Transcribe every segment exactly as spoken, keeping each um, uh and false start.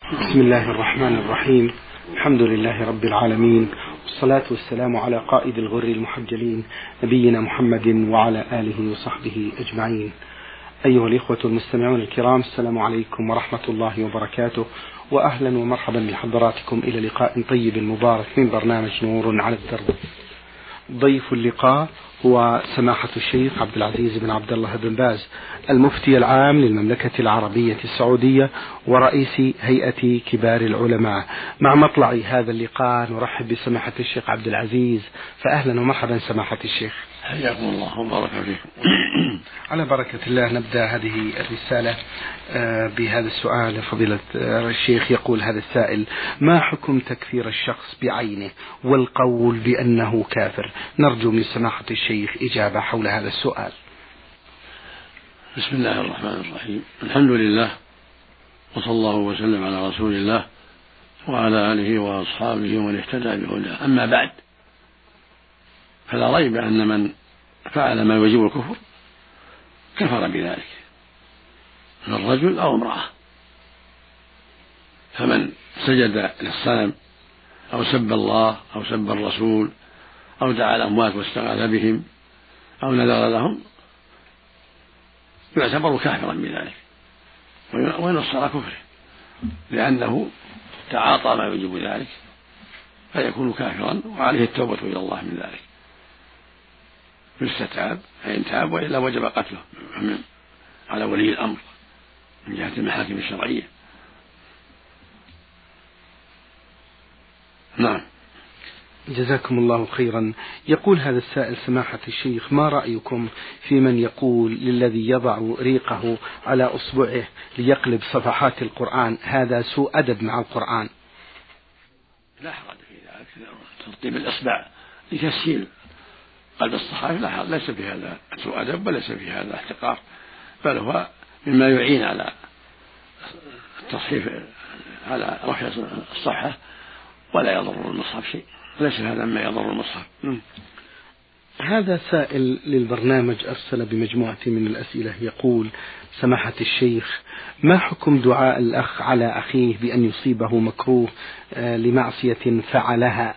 بسم الله الرحمن الرحيم. الحمد لله رب العالمين، والصلاة والسلام على قائد الغر المحجلين نبينا محمد وعلى آله وصحبه أجمعين. أيها الإخوة المستمعون الكرام، السلام عليكم ورحمة الله وبركاته، وأهلا ومرحبا بحضراتكم إلى لقاء طيب مبارك من برنامج نور على الدرب. ضيف اللقاء هو سماحة الشيخ عبد العزيز بن عبد الله بن باز، المفتي العام للمملكة العربية السعودية ورئيس هيئة كبار العلماء. مع مطلع هذا اللقاء نرحب بسماحة الشيخ عبد العزيز، فأهلا ومرحبا سماحة الشيخ. حياكم الله وبارك فيكم. على بركة الله نبدأ هذه الرسالة بهذا السؤال. فضيلة الشيخ، يقول هذا السائل: ما حكم تكفير الشخص بعينه والقول بأنه كافر؟ نرجو من سماحة الشيخ إجابة حول هذا السؤال. بسم الله الرحمن الرحيم، الحمد لله، وصلى الله وسلم على رسول الله وعلى آله وأصحابه ومن اهتدى بهداه. أما بعد، فلا ريب أن من فعل ما يوجب الكفر كفر بذلك، من رجل أو امرأة. فمن سجد للصنم أو سب الله أو سب الرسول أو دعا الأموات واستغاث بهم أو نذر لهم يعتبر كافرا بذلك وينص على كفره، لأنه تعاطى ما يوجب ذلك فيكون كافرا، وعليه التوبة إلى الله من ذلك. يستتاب فإن تاب، وإلا وجب قتله على ولي الأمر من جهة المحاكم الشرعية. نعم. جزاكم الله خيرا. يقول هذا السائل: سماحة الشيخ، ما رأيكم في من يقول للذي يضع ريقه على أصبعه ليقلب صفحات القرآن هذا سوء أدب مع القرآن؟ لا حرج في ذلك، ترطيب الإصبع لتسهيل قلب الصحائف لا حرج، ليس في هذا سوء أدب وليس في هذا احتقار، بل هو مما يعين على التصحيف، على رفع الصحة، ولا يضر المصحف شيء، ليس هذا ما يضر المصحف. هذا سائل للبرنامج أرسل بمجموعة من الأسئلة، يقول: سماحة الشيخ، ما حكم دعاء الأخ على أخيه بأن يصيبه مكروه لمعصية فعلها؟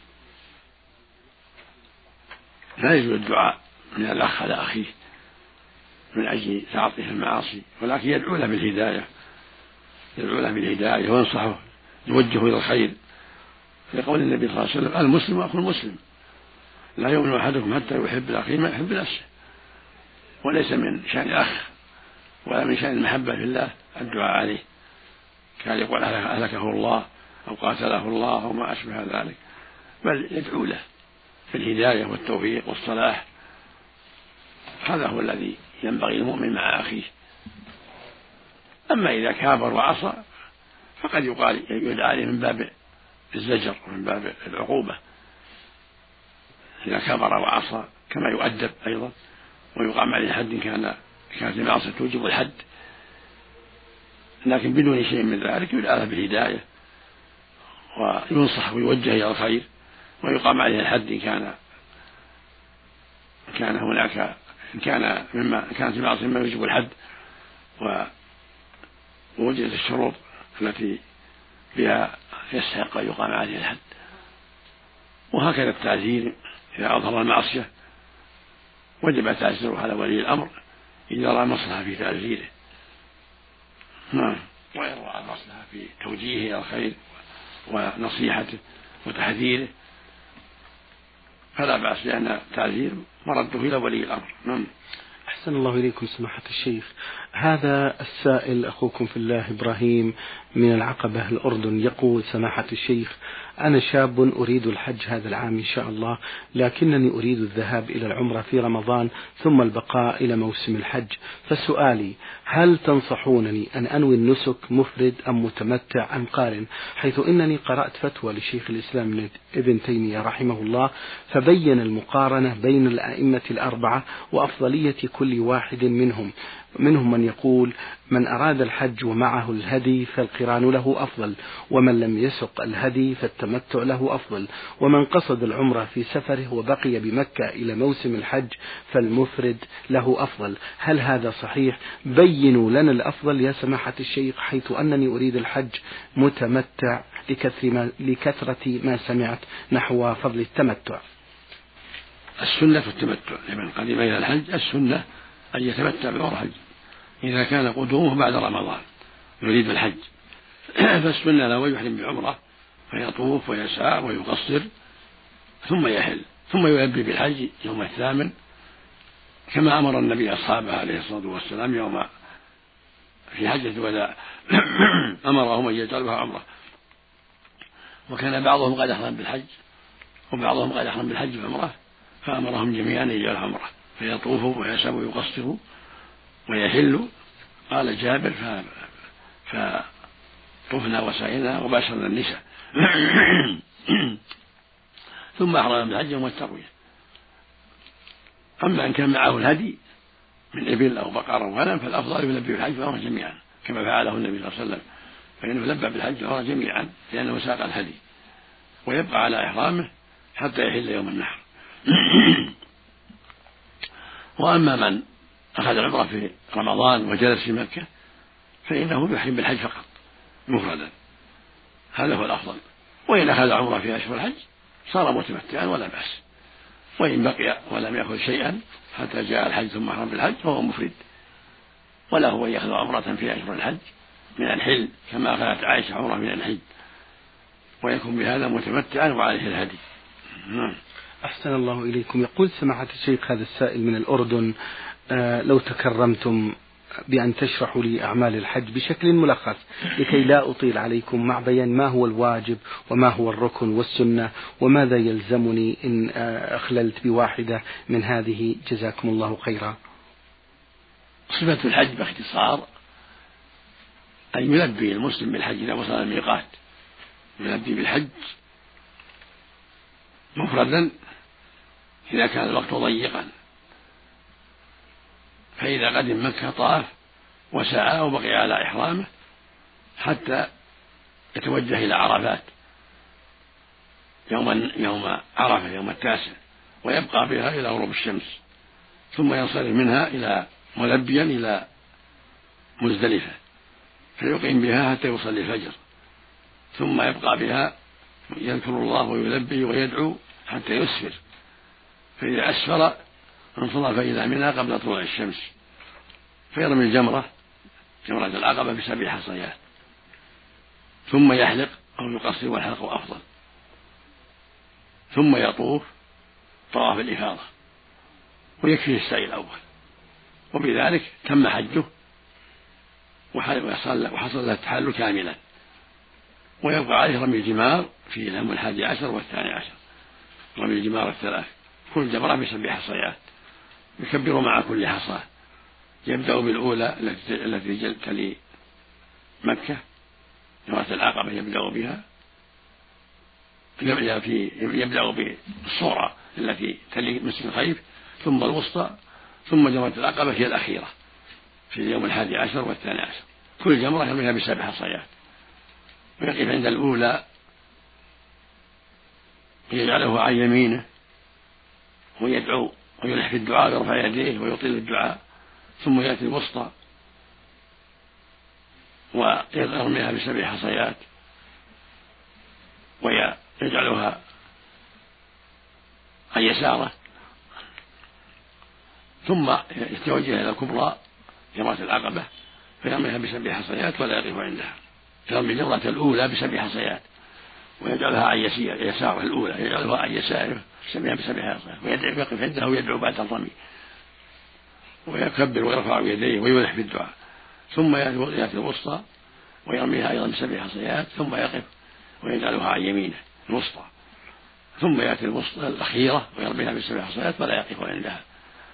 لا يجوز الدعاء من الأخ على أخيه من أجل تعاطيه المعاصي، ولكن يدعو له بالهداية، يدعو له بالهداية وينصحه، يوجهه إلى الخير، لقول النبي صلى الله عليه وسلم: المسلم أخو المسلم، لا يؤمن أحدكم حتى يحب لأخيه ما يحب نفسه. وليس من شأن الأخ ولا من شأن المحبة في الله الدعاء عليه، كان يقول أهلكه الله أو قاتله الله أو ما أشبه ذلك، بل يدعو له في الهداية والتوفيق والصلاح. هذا هو الذي ينبغي المؤمن مع أخيه. أما إذا كابر وعصى فقد يقال يدعى عليه من باب الزجر ومن باب العقوبة، إذا كبر وعصى كما يؤدب أيضا ويقام عليه حد، كان كانت المعصية توجب الحد، لكن بدون شيء من ذلك يدعى له بالهداية وينصح ويوجه إلى الخير ويقام عليه الحد إن كان كان هناك إن كان مما كانت المعصية مما يوجب الحد ووجدت الشروط التي بها يستحق أن يقام عليه الحد. وهكذا التعزير إذا أظهر المعصية وجب تعزيره على ولي الأمر إذا رأى مصلحة في تعزيره، نعم، وإن رأى مصلحة في توجيهه إلى الخير ونصيحته وتحذيره فلا بأس، لأن التعزير مرده إلى ولي الأمر. نعم. أحسن الله إليكم سماحة الشيخ. هذا السائل أخوكم في الله إبراهيم من العقبة الأردن، يقول: سماحة الشيخ، أنا شاب أريد الحج هذا العام إن شاء الله، لكنني أريد الذهاب إلى العمرة في رمضان ثم البقاء إلى موسم الحج، فسؤالي: هل تنصحونني أن أنوي النسك مفرد أم متمتع أم قارن؟ حيث إنني قرأت فتوى لشيخ الإسلام ابن تيمية رحمه الله فبين المقارنة بين الأئمة الأربعة وأفضلية كل واحد منهم، منهم من يقول من أراد الحج ومعه الهدي فالقران له أفضل، ومن لم يسق الهدي فالتمتع له أفضل، ومن قصد العمرة في سفره وبقي بمكة إلى موسم الحج فالمفرد له أفضل. هل هذا صحيح؟ بينوا لنا الأفضل يا سماحة الشيخ، حيث أنني أريد الحج متمتع لكثرة ما, لكثرة ما سمعت نحو فضل التمتع. السنة في التمتع لمن قدم إلى الحج، السنة أن يتمتع بالحج إذا كان قدومه بعد رمضان يريد الحج، فالسنة له يحرم بعمرة فيطوف ويسعى ويقصر ثم يحل ثم يلبي بالحج يوم الثامن، كما أمر النبي أصحابه عليه الصلاة والسلام يوم في حجة الوداع أمرهم أن يجعلوها عمرة، وكان بعضهم قد أحرم بالحج وبعضهم قد أحرم بالحج وعمرة، فأمرهم جميعا أن يجعلوا عمرة فيطوفوا ويسعوا ويقصروا ويحلوا. قال جابر فطفنا وسعينا وباشرنا النساء ثم أحرم بالحج يوم التروية. أما إن كان معه الهدي من إبل أو بقر أو غنم فالأفضل يلبي بالحج والعمرة جميعا كما فعله النبي صلى الله عليه وسلم، فإنه لبى بالحج والعمرة جميعا لأنه ساق الهدي، ويبقى على إحرامه حتى يحل يوم النحر. وأما من أخذ العمرة في رمضان وجلس في مكة فإنه يحرم بالحج فقط مفردا، هذا هو الأفضل. وإن أخذ عمرة في أشهر الحج صار متمتعا ولا بأس، وإن بقي ولم يأخذ شيئا حتى جاء الحج ثم أحرم بالحج فهو مفرد، ولا هو يأخذ عمرة في أشهر الحج من الحل كما أخذت عائشة عمرة من الحج، ويكون بهذا متمتعا وعليه الهدي. أحسن الله إليكم. يقول سماحة الشيخ هذا السائل من الأردن، آه لو تكرمتم بأن تشرحوا لي أعمال الحج بشكل ملخص لكي لا أطيل عليكم، مع بيان ما هو الواجب وما هو الركن والسنة وماذا يلزمني إن آه أخللت بواحدة من هذه، جزاكم الله خيرا. صفة الحج باختصار أن يلبي المسلم بالحج إذا وصل الميقات، يلبي بالحج مفردا إذا كان الوقت ضيقا، فإذا قدم مكة طاف وسعى وبقي على إحرامه حتى يتوجه إلى عرفات يوم يوم عرفة يوم التاسع، ويبقى بها إلى غروب الشمس، ثم ينصرف منها إلى ملبيا إلى مزدلفة فيقيم بها حتى يصلي الفجر، ثم يبقى بها يذكر الله ويلبي ويدعو حتى يسفر، فإذا أسفر انصرف إلى منى قبل طلوع الشمس فيرمي الجمرة جمرة العقبة بسبع حصيات، ثم يحلق أو يقصر والحلق أفضل، ثم يطوف طواف الإفاضة ويكفيه السعي الأول، وبذلك تم حجه وحصل له التحلل كاملا، ويبقى عليه رمي الجمار في اليوم الحادي عشر والثاني عشر، رمي الجمار الثلاث كل جمرة بسبع حصيات، يكبر مع كل حصاة، يبدأ بالأولى التي تلي مكة جمرة العقبة يبدأ بها، يبدأ بالصورة التي تلي مسجد الخيف ثم الوسطى ثم جمرة العقبة هي الأخيرة في اليوم الحادي عشر والثاني عشر، كل جمرة يرميها بسبع حصيات، ويقف عند الأولى يجعله عن يمينه ويدعو ويلح في الدعاء ويرفع يديه ويطيل الدعاء، ثم يأتي الوسطى ويرميها بسبع حصيات ويجعلها عن يساره، ثم يتوجه إلى الكبرى جمرة العقبة فيرميها بسبع حصيات ولا يقف عندها، يرمي الجمرة الأولى بسبع حصيات ويجعلها عن يساره الأولى يجعلها عن يساره يسميها بسبع حصيات ويقف عندها ويدعو بعد الرمي ويكبر ويرفع يديه ويلح في الدعاء، ثم يأتي الوسطى ويرميها أيضا بسبع حصيات ثم يقف ويجعلها عن يمينه الوسطى، ثم يأتي الوسطى الأخيرة ويرميها بسبع حصيات ولا يقف عندها.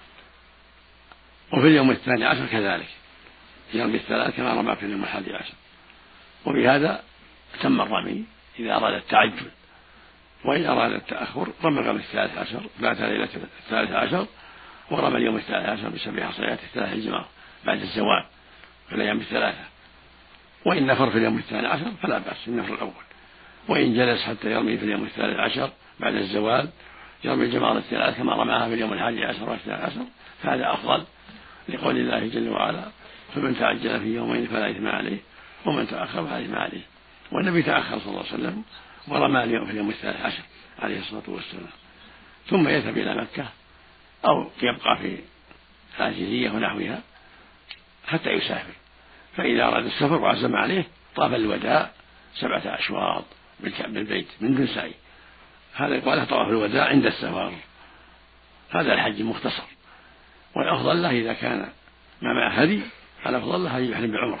وفي اليوم الثاني عشر كذلك يرمي الثلاث كما رمى في اليوم الحادي عشر، وبهذا تم الرمي إذا أراد التعجل، وإن أراد التأخر رمى قبل الثالث عشر بعد ليلة الثالث عشر ورمى اليوم الثالث عشر بسبع حصيات الثلاث الجمار بعد الزوال في الأيام الثلاثة، وإن نفر في اليوم الثاني عشر فلا بأس النفر الأول، وإن جلس حتى يرمي في اليوم الثالث عشر بعد الزوال يرمي الجمار الثلاث كما رماها في اليوم الحادي عشر والثاني عشر، فهذا أفضل لقول الله جل وعلا: فمن تعجل في يومين فلا إثم عليه ومن تأخر فلا إثم عليه. والنبي تأخر صلى الله عليه وسلم ورمى اليوم في اليوم الثالث عشر عليه الصلاة والسلام، ثم يذهب إلى مكة أو يبقى في العزيزية ونحوها حتى يسافر. فإذا أراد السفر وعزم عليه طاف الوداع سبعة أشواط بالبيت من دون سعي، هذا يقال طواف الوداع عند السفر. هذا الحج مختصر. والأفضل له إذا كان ما معه هدي الأفضل له أن يحرم بعمرة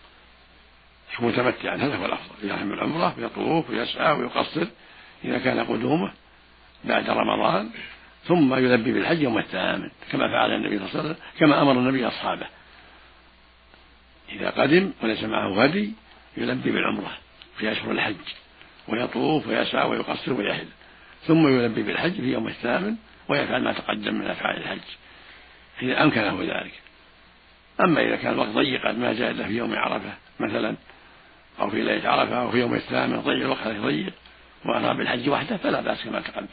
متمتعا، هذا هو الأفضل، يحرم بالعمرة ويطوف ويسعى ويقصر إذا كان قدومه بعد رمضان، ثم يلبي بالحج يوم الثامن كما فعل النبي صلى الله عليه وسلم، كما أمر النبي أصحابه إذا قدم وليس معه هدي يلبي بالعمرة في أشهر الحج ويطوف ويسعى ويقصر ويحل، ثم يلبي بالحج في يوم الثامن ويفعل ما تقدم من أفعال الحج إذا أمكنه ذلك. أما إذا كان الوقت ضيقا ما جاء إلا في يوم عرفة مثلا أو في ليلة عرفة أو في يوم الثامن ضيق الوقت ضيق وأحرم بالحج وحده فلا بأس كما تقدم،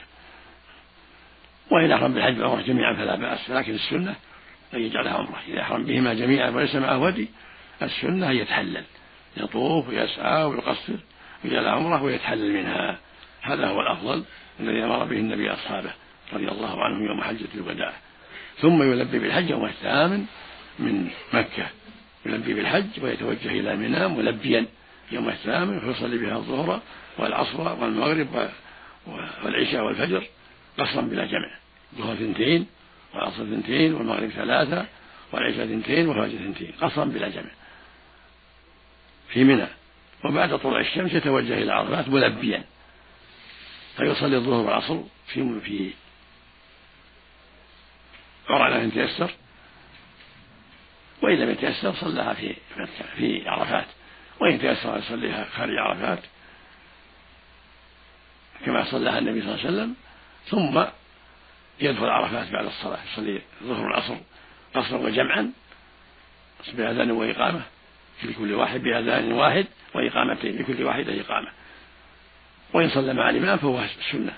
وإن أحرم بالحج والعمرة جميعا فلا بأس، لكن السنة أن يجعلها عمرة. إذا أحرم بهما جميعا وليس معه هدي السنة أن يتحلل، يطوف ويسعى ويقصر ويجعل عمرة ويتحلل منها، هذا هو الأفضل الذي أمر به النبي أصحابه رضي الله عنهم يوم حجة الوداع. ثم يلبي بالحج يوم الثامن من مكة، يلبي بالحج ويتوجه إلى منى ملبيا يوم الثامن، ويصلي بها الظهر والعصر والمغرب والعشاء والفجر قصرا بلا جمع، الظهر اثنتين والعصر اثنتين والمغرب ثلاثة والعشاء اثنتين والفجر اثنتين قصرا بلا جمع في منى. وبعد طلوع الشمس يتوجه إلى عرفات ملبيا، فيصلي الظهر والعصر في في عرفات إن تيسر، وإن لم يتيسر صلىها في في عرفات، وإن تيسر يصليها خارج عرفات كما صلىها النبي صلى الله عليه وسلم، ثم يدخل عرفات بعد الصلاة يصلي الظهر والعصر قصرا وجمعا بأذان وإقامة لكل واحد بأذان واحد وإقامتين لكل واحدة إقامة. وإن صلى مع الإمام فهو السنة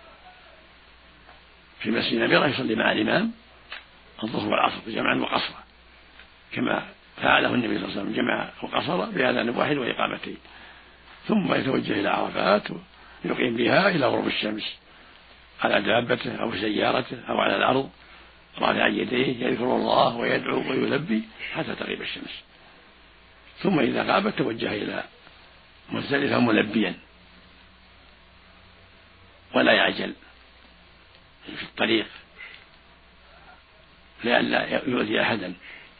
في مسجد نميرة يصلي مع الإمام الظهر والعصر جمعا وقصرا كما فعله النبي صلى الله عليه وسلم جمع وقصر بأذان واحد وإقامتين، ثم يتوجه إلى عرفات يقيم بها إلى غروب الشمس على دابته أو سيارته أو على الأرض رافعا يديه يذكر الله ويدعو ويلبي حتى تغيب الشمس، ثم إذا غابت توجه إلى مزدلفة ملبيا ولا يعجل في الطريق لئلا يؤذي أحدا،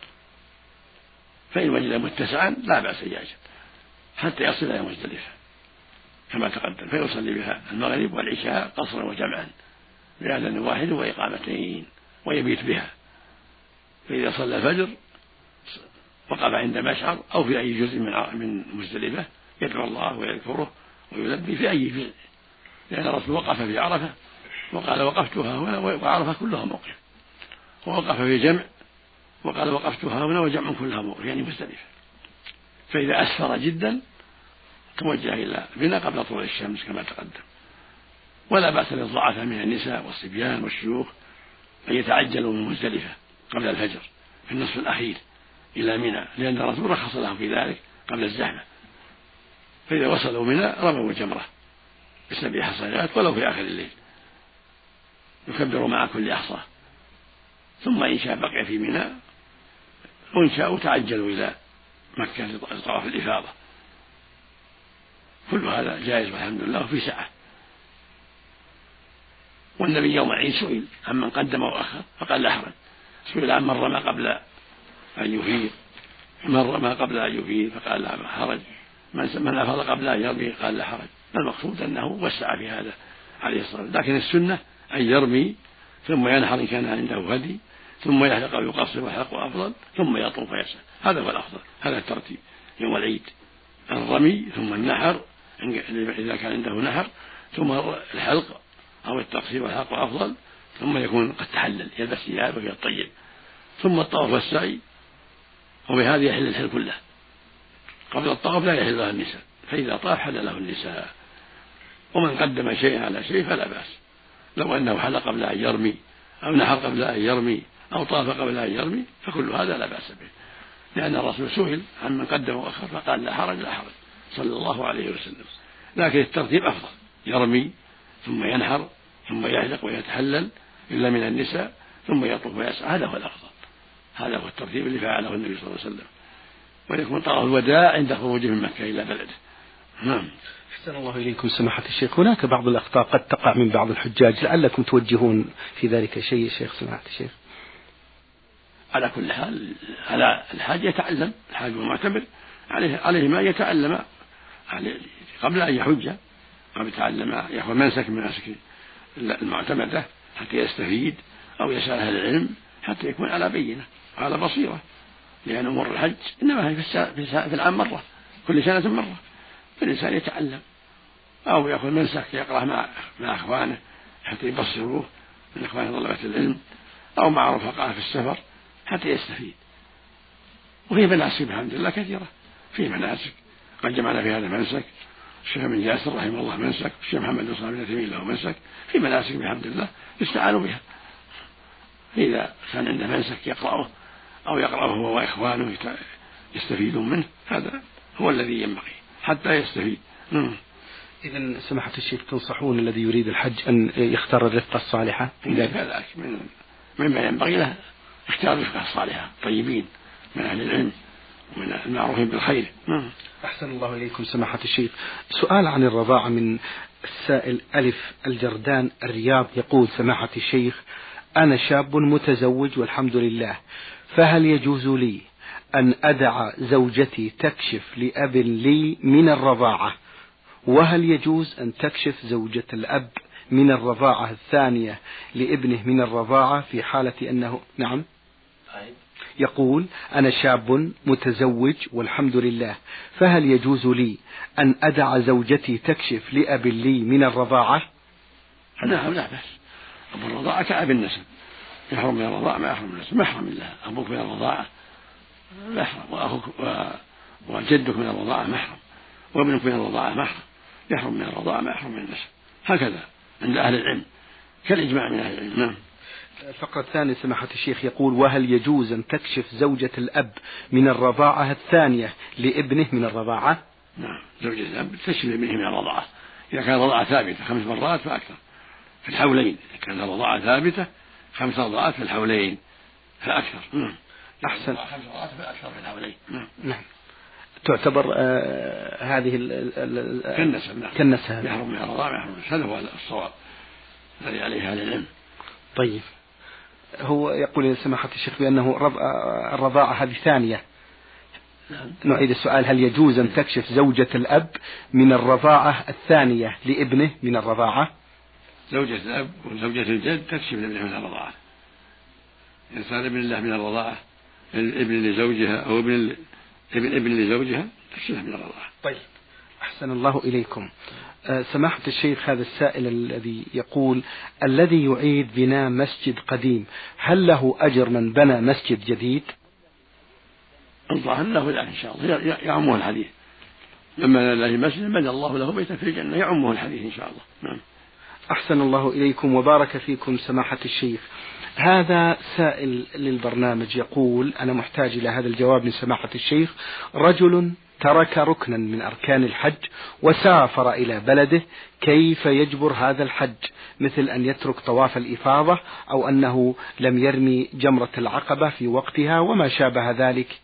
فإن وجد متسعا لا بأس يعجل حتى يصل إلى مزدلفة كما تقدم، فيصلي بها المغرب والعشاء قصرا وجمعا بأذان واحد وإقامتين ويبيت بها. فإذا صلى الفجر وقف عند مشعر أو في أي جزء من من مزدلفة يدعو الله ويذكره ويلبي في أي جزء، لأن الرسول وقف في عرفة وقال وقفتها هنا وعرفة كلها موقف، ووقف في جمع وقال وقفتها هنا وجمع كلها موقف يعني مزدلفة. فإذا أسفر جدا توجه إلى منى قبل طلوع الشمس كما تقدم. ولا بأس للضعفاء من النساء والصبيان والشيوخ أن يتعجلوا من مزدلفة قبل الفجر في النصف الأخير إلى منى، لأن الرسول رخص لهم في ذلك قبل الزحمة. فإذا وصلوا منى رموا الجمرة بسبع حصيات ولو في آخر الليل، يكبروا مع كل حصاة، ثم إن شاء بقي في منى وإن شاءوا تعجلوا إلى مكة لطواف الإفاضة. كل هذا جائز والحمد لله وفي سعة. والنبي يوم العيد سئل عمن قدم وأخر فقال لا حرج، سئل عن من رمى قبل أن يفيض من رمى قبل أن يفيض فقال لا حرج، من أفاض قبل أن يرمي قال لا حرج. المقصود أنه وسع في هذا عليه الصلاة والسلام، لكن السنة أن يرمي ثم ينحر إن كان عنده هدي ثم يحلق ويقصر والحلق أفضل ثم يطوف ويسعى، هذا هو الأفضل، هذا الترتيب يوم العيد، الرمي ثم النحر إذا كان عنده نحر ثم الحلق أو التقصير والحلق أفضل، ثم يكون قد تحلل يلبس ثيابه ويطيب، ثم الطواف والسعي وبهذا يحل الحل كله. قبل الطواف لا يحل له النساء، فإذا طاف حل له النساء. ومن قدم شيئا على شيء فلا بأس، لو أنه حل قبل أن يرمي أو نحر قبل أن يرمي أو طاف قبل أن يرمي فكل هذا لا بأس به، لأن الرسول سئل عن من قدم وأخر فقال لا حرج لا حرج صلى الله عليه وسلم. لكن الترتيب أفضل، يرمي ثم ينحر ثم يحلق ويتحلل إلا من النساء ثم يطوف ويسعى، هذا هو الأفضل، هذا هو الترتيب اللي فعله النبي صلى الله عليه وسلم. ويكون طواف الوداع عند خروجه من مكة إلى بلده. نعم. أحسن الله إليكم سماحة الشيخ. هناك بعض الأخطاء قد تقع من بعض الحجاج، لعلكم توجهون في ذلك شيء شيخ سماحة الشيخ. على كل حال على الحاج يتعلم، الحاج والمعتمر عليه عليه ما يتعلم قبل أن يحج، قبل يتعلم يأخذ منسك من مناسك المعتمدة حتى يستفيد، أو يسأل أهل العلم حتى يكون على بينة على بصيرة، لأن أمور الحج إنما هي في العام مرة، كل سنة مرة، فالإنسان يتعلم أو يأخذ منسك يقرأ مع مع أخوانه حتى يبصروه من إخوان طلبة العلم، أو مع رفقائه في السفر حتى يستفيد. وفي مناسك الحمد لله كثيرة، في مناسك قد جمعنا في هذا منسك، الشيخ بن جاسر رحمه الله منسك، الشيخ محمد بن صالح بن تيمية له منسك، في مناسك الحمد لله يستعان بها. إذا كان عنده منسك يقرأه أو يقرأه هو وإخوانه يستفيدون منه، هذا هو الذي ينبغي حتى يستفيد. إذن سماحة الشيخ تنصحون الذي يريد الحج أن يختار الرفقة الصالحة؟ كذلك من مما ينبغي له اختيار الرفقة الصالحة طيبين من أهل العلم ومن المعروفين بالخير. أحسن الله إليكم سماحة الشيخ. سؤال عن الرضاعة من السائل ألف الجردان الرياض، يقول سماحة الشيخ: أنا شاب متزوج والحمد لله، فهل يجوز لي أن أدع زوجتي تكشف لأب لي من الرضاعة؟ وهل يجوز أن تكشف زوجة الأب من الرضاعة الثانية لابنه من الرضاعة في حالة أنه نعم؟ يقول: أنا شاب متزوج والحمد لله، فهل يجوز لي أن أدع زوجتي تكشف لأب لي من الرضاعة؟ نعم لا بأس، أبو الرضاعة كأب النسب، يحرم من الرضاعة ما يحرم من النسب، محرم له أبوك من الرضاعة محرم، وأخوك وجدك من الرضاعة محرم، وابنك من الرضاعة محرم، يحرم من الرضاعة ما يحرم من النسب، هكذا عند أهل العلم كالإجماع من أهل العلم. نعم. الفقرة الثانية سماحة الشيخ يقول: وهل يجوز أن تكشف زوجة الأب من الرضاعة الثانية لابنه من الرضاعة؟ نعم، زوجة الأب تكشف لابنه من الرضاعة إذا كان الرضاعة ثابتة خمس مرات فأكثر في الحولين، إذا كانت الرضاعة ثابتة خمس رضاعات في الحولين فأكثر. نعم. أحسن. خمس رضاعات فأكثر في الحولين. نعم. نعم. تعتبر آه هذه كالنسب. كالنسب. يحرم من الرضاعة يحرم، هذا هو الصواب الذي عليه أهل العلم. طيب، هو يقول سماحة الشيخ بأنه الرضاعة هذه ثانية. نعيد السؤال: هل يجوز أن تكشف زوجة الأب من الرضاعة الثانية لابنه من الرضاعة؟ زوجة الأب وزوجة الجد تكشف لابنه من الرضاعة، إن صار ابن الله من الرضاعة الابن لزوجها أو ابن ابن ابن لزوجها تكشفه من الرضاعة. طيب، أحسن الله إليكم. أه سماحة الشيخ، هذا السائل الذي يقول: الذي يعيد بناء مسجد قديم هل له أجر من بنى مسجد جديد؟ الظاهر له ذلك إن شاء الله، يعمه الحديث: لما له مسجد بنى الله له بيتا في الجنة، يعمه الحديث إن شاء الله. نعم. أحسن الله إليكم وبارك فيكم سماحة الشيخ. هذا سائل للبرنامج يقول: أنا محتاج إلى هذا الجواب من سماحة الشيخ. رجل ترك ركنا من أركان الحج وسافر إلى بلده، كيف يجبر هذا الحج؟ مثل أن يترك طواف الإفاضة أو أنه لم يرمي جمرة العقبة في وقتها وما شابه ذلك.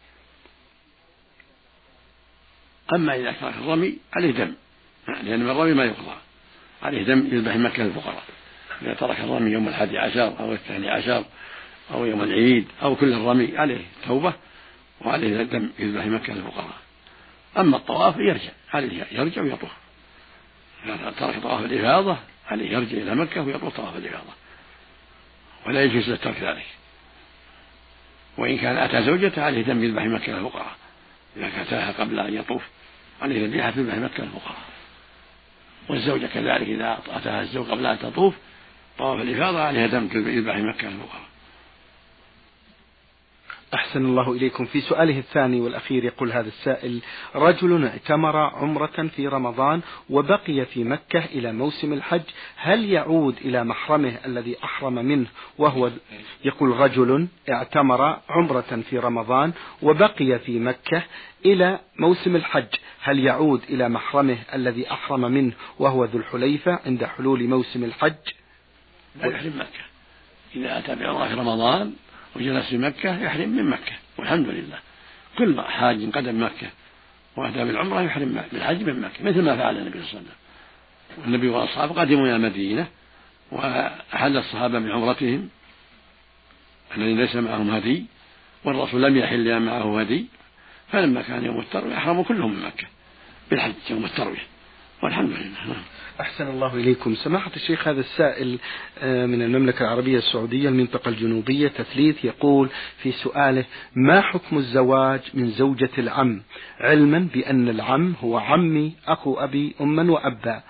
أما إذا ترك الرمي عليه دم، لأن من الرمي ما يقضى، عليه دم يذبح مكة الفقراء. إذا ترك الرمي يوم الحادي عشر أو الثاني عشر أو يوم العيد أو كل الرمي عليه توبة وعليه دم يذبح مكة الفقراء. أما الطواف يرجع، عليه يرجع ويطوف. إذا ترك طواف الإفاضة عليه يرجع إلى مكة ويطوف طواف الإفاضة، ولا يجوز له ترك ذلك. وإن كان أتى زوجته عليه دم يذبح مكة الفقراء، إذا أتاها قبل أن يطوف عليه ذبيحة تذبح مكة الفقراء. والزوجة كذلك إذا أتاها الزوج قبل أن تطوف طواف الإفاضة عليها دم يذبح مكة الفقراء. أحسن الله إليكم. في سؤاله الثاني والأخير يقول هذا السائل: رجل اعتمر عمرة في رمضان وبقي في مكة إلى موسم الحج، هل يعود إلى محرمه الذي أحرم منه وهو يقول رجل اعتمر عمرة في رمضان وبقي في مكة إلى موسم الحج، هل يعود إلى محرمه الذي أحرم منه وهو ذو الحليفة عند حلول موسم الحج؟ لا يحرم مكة. إذا أتى بعمرة في رمضان وجلس في مكة يحرم من مكة، والحمد لله. كل حاج قدم مكة وأتى بالعمرة يحرم بالحج من مكة، مثل ما فعل النبي صلى الله عليه وسلم. والنبي وأصحابه قدموا إلى المدينة وأحل الصحابة من عمرتهم الذين ليس معهم هدي، والرسول لم يحل معه هدي، فلما كان يوم التروية أحرموا كلهم من مكة بالحج يوم التروية، والحمد لله. أحسن الله إليكم. سماحة الشيخ، هذا السائل من المملكة العربية السعودية المنطقة الجنوبية تثليث يقول في سؤاله: ما حكم الزواج من زوجة العم، علما بأن العم هو عمي أخو أبي أما وأبا؟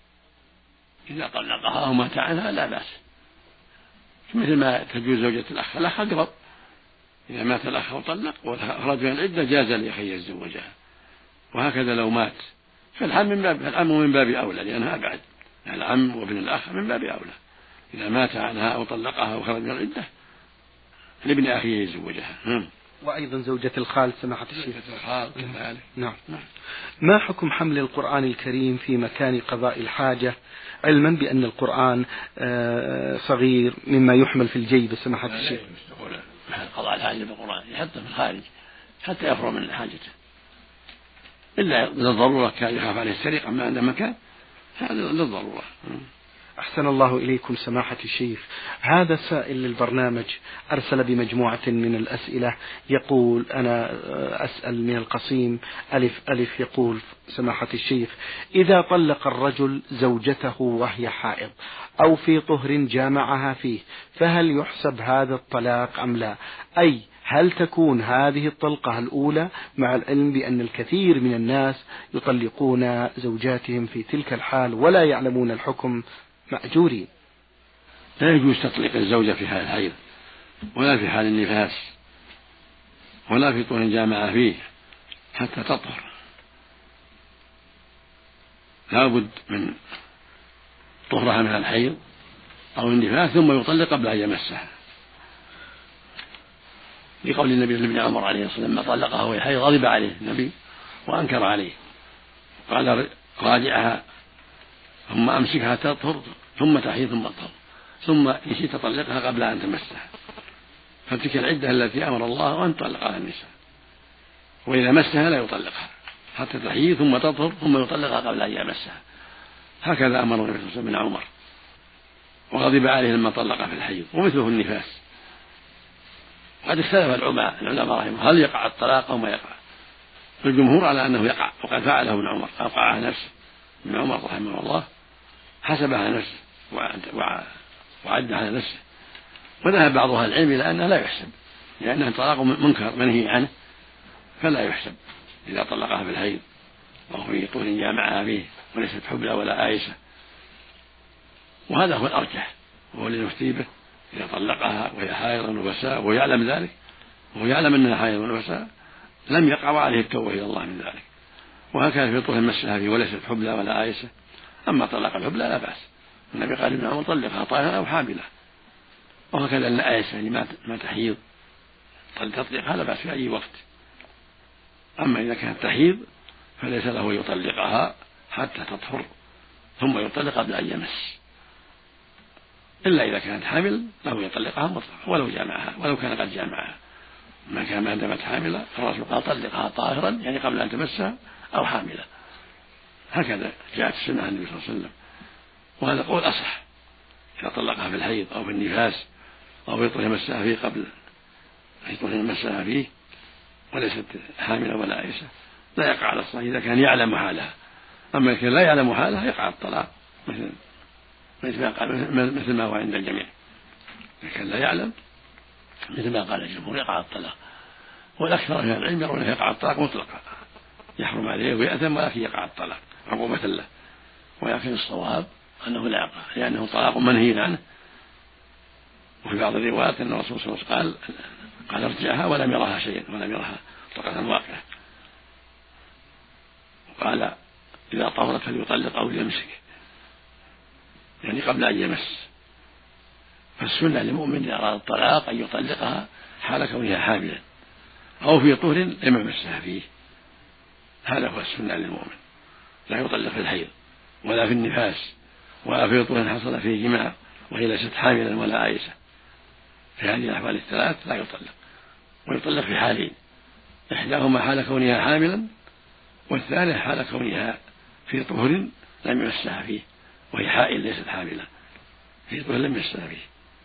إذا طلقها أو مات عنها لا بأس، مثل ما تجوز زوجة الأخ، الأخ أقرب، إذا مات الأخ وطلق وخرج من العدة جاز لأخيه يتزوجها، وهكذا لو مات فالعم من باب العم من باب أولى لأنها أبعد، العم وابن الأخ من باب أولى، إذا مات عنها أو طلقها وخرج من العدة لابن أخيه يتزوجها. وأيضا زوجة الخال سماحة الشيخ. زوجة الخال كذلك. نعم. ما حكم حمل القرآن الكريم في مكان قضاء الحاجة، علما بأن القرآن صغير مما يحمل في الجيب سماحة الشيخ؟ قضاء الحاجة بالقرآن يحطه في الخارج حتى يفرغ من حاجته، إلا للضرورة كان يخاف عليه السرقة ما عنده مكان، هذا للضرورة. أحسن الله إليكم سماحة الشيخ. هذا سائل للبرنامج أرسل بمجموعة من الأسئلة يقول: أنا أسأل من القصيم ألف ألف، يقول سماحة الشيخ: إذا طلق الرجل زوجته وهي حائض أو في طهر جامعها فيه فهل يحسب هذا الطلاق أم لا؟ أي هل تكون هذه الطلقة الأولى، مع العلم بأن الكثير من الناس يطلقون زوجاتهم في تلك الحال ولا يعلمون الحكم مأجورين؟ لا يجوز تطليق الزوجة في حال الحيض ولا في حال النفاس ولا في طهر جامعة فيه حتى تطهر، لا بد من طهرها من الحيض أو النفاس ثم يطلق قبل أن يمسها، لقول النبي لابن عمر عليه الصلاة والسلام: لما طلقها وهي حيض غضب عليه النبي وأنكر عليه، قال: راجعها ثم أمسكها تطهر ثم تحيض ثم تطهر، ثم إن شئت تطلقها قبل أن تمسها، فتلك العدة التي أمر الله أن تطلقها النساء، وإذا مسها لا يطلقها حتى تحيض ثم تطهر ثم يطلقها قبل أن يمسها، هكذا أمر النبي صلى الله عليه وسلم ابن عمر، وغضب عليه لما طلق في الحيض. ومثله النفاس. قد اختلف العلماء العلماء رحمهم هل يقع الطلاق أو ما يقع، الجمهور على أنه يقع، وقد فعله ابن عمر، أوقعها نفسه ابن عمر رحمه الله، حسبها نفسه وعدها على نفسه، وذهب بعض أهل العلم إلى أنه لا يحسب لأنه طلاق منكر منهي عنه فلا يحسب إذا طلقها في الحيض أو في طول جامعها فيه وليست حبلى ولا آيسة، وهذا هو الأرجح وهو الذي نفتي به. إذا طلقها وهي حائض ونفساء وهو يعلم ذلك وهو يعلم أنها حائض ونفساء لم يقع عليه التوبة إلى الله من ذلك، وهكذا في طهر مسها فيه وليست حبلى ولا آيسة. أما طلاق الحبلى لا بأس، النبي قال ابن عمر: طلقها طاهرة أو حاملة، وهكذا أن آيسة يعني ما تحيض تطلقها لا بأس في أي وقت. أما إذا كانت تحيض فليس له يطلقها حتى تطهر ثم يطلق قبل أن يمس، إلا إذا كانت حامل له يطلقها مطلقا ولو جامعها ولو كان قد جامعها. ما كان ما دامت حاملة الرسول قال: طلقها طاهرا يعني قبل أن تمسها أو حاملة، هكذا جاءت السنة عن النبي صلى الله عليه وسلم، وهذا قول أصح. إذا طلقها في الحيض أو في النفاس أو في طهر مسها فيه قبل أن طهر مسها فيه وليست حاملة ولا آيسة لا يقع على الصحيح إذا كان يعلم حالها. أما إذا كان لا يعلم حالها يقع الطلاق مثل مثل ما قال مثل ما هو عند الجميع. إذا كان لا يعلم مثل ما قال الجمهور يقع الطلاق، والأكثر من العلم يرون يقع الطلاق مطلقا، يحرم عليه ويأثم ولكن يقع الطلاق عقوبة له، ولكن الصواب أنه لا يقع لأنه طلاق منهي عنه وفي بعض الروايات أن الرسول صلى الله عليه وسلم قال قال ارجعها ولم يرها شيئا ولم يرها طلقة واقعة، وقال إذا طهرت فليطلق أو ليمسك، يعني قبل أن يمس. فالسنة للمؤمن إذا أراد الطلاق أن يطلقها حال كونها حاملا أو في طهر لم يمسها فيه، هذا هو السنة للمؤمن، لا يطلق في الحيض ولا في النفاس ولا في طهر حصل فيه جماع وهي ليست حاملا ولا آيسة، في هذه الأحوال الثلاث لا يطلق، ويطلق في حالين، إحداهما حال كونها حاملا والثانية حال كونها في طهر لم يمسها فيه وهي حائل ليست حاملة، في طهر لم يمسها فيه.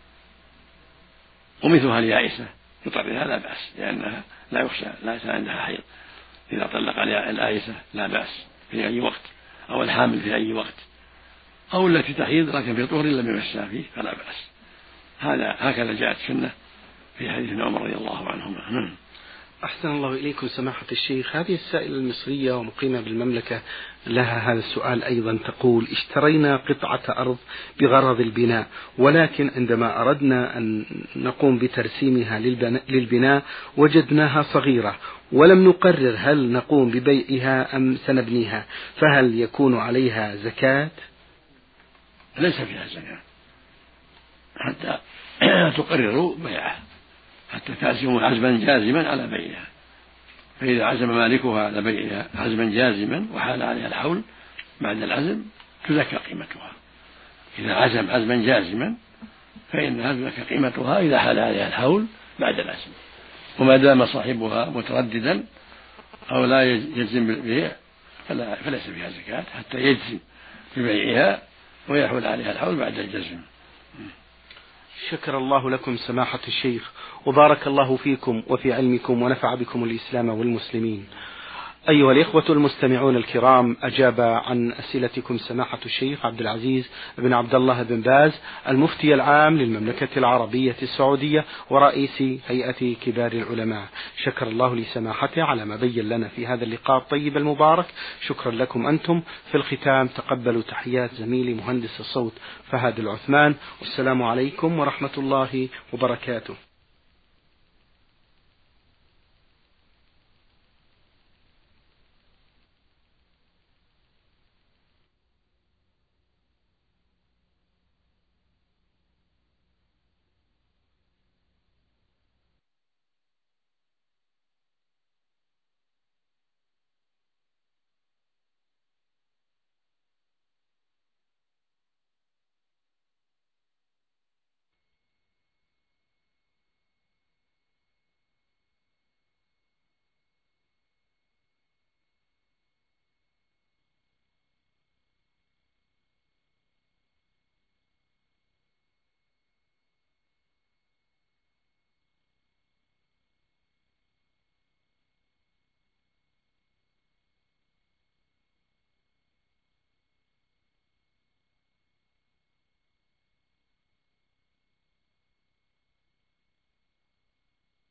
ومثلها اليائسة يطلقها لا بأس لأنها لا يخشى لا عندها حيض، إذا طلق الآيسة لا بأس في أي وقت، أو الحامل في أي وقت، أو التي تحيض لكن في طهر لم يمسها فيه فلا بأس. هذا هكذا جاءت سنة في حديث ابن عمر رضي الله عنهما. أحسن الله إليكم سماحة الشيخ. هذه السائلة المصرية ومقيمة بالمملكة لها هذا السؤال أيضا، تقول: اشترينا قطعة أرض بغرض البناء، ولكن عندما أردنا أن نقوم بترسيمها للبناء وجدناها صغيرة ولم نقرر هل نقوم ببيعها أم سنبنيها، فهل يكون عليها زكاة؟ ليس فيها زكاة حتى تقرروا بيعها، حتى تعزموا عزما جازما على بيعها، فإذا عزم مالكها على بيعها عزما جازما وحال عليها الحول بعد العزم تزكى قيمتها. إذا عزم عزما جازما فإنها تزكى قيمتها إذا حال عليها الحول بعد العزم، وما دام صاحبها مترددا أو لا يجزم بالبيع فليس فيها زكاة حتى يجزم ببيعها ويحول عليها الحول بعد الجزم. شكر الله لكم سماحة الشيخ، وبارك الله فيكم وفي علمكم ونفع بكم الإسلام والمسلمين. أيها الإخوة المستمعون الكرام، أجاب عن أسئلتكم سماحة الشيخ عبد العزيز بن عبد الله بن باز المفتي العام للمملكة العربية السعودية ورئيس هيئة كبار العلماء. شكر الله لسماحته على ما بين لنا في هذا اللقاء الطيب المبارك. شكرا لكم أنتم. في الختام تقبلوا تحيات زميلي مهندس الصوت فهد العثمان، والسلام عليكم ورحمة الله وبركاته.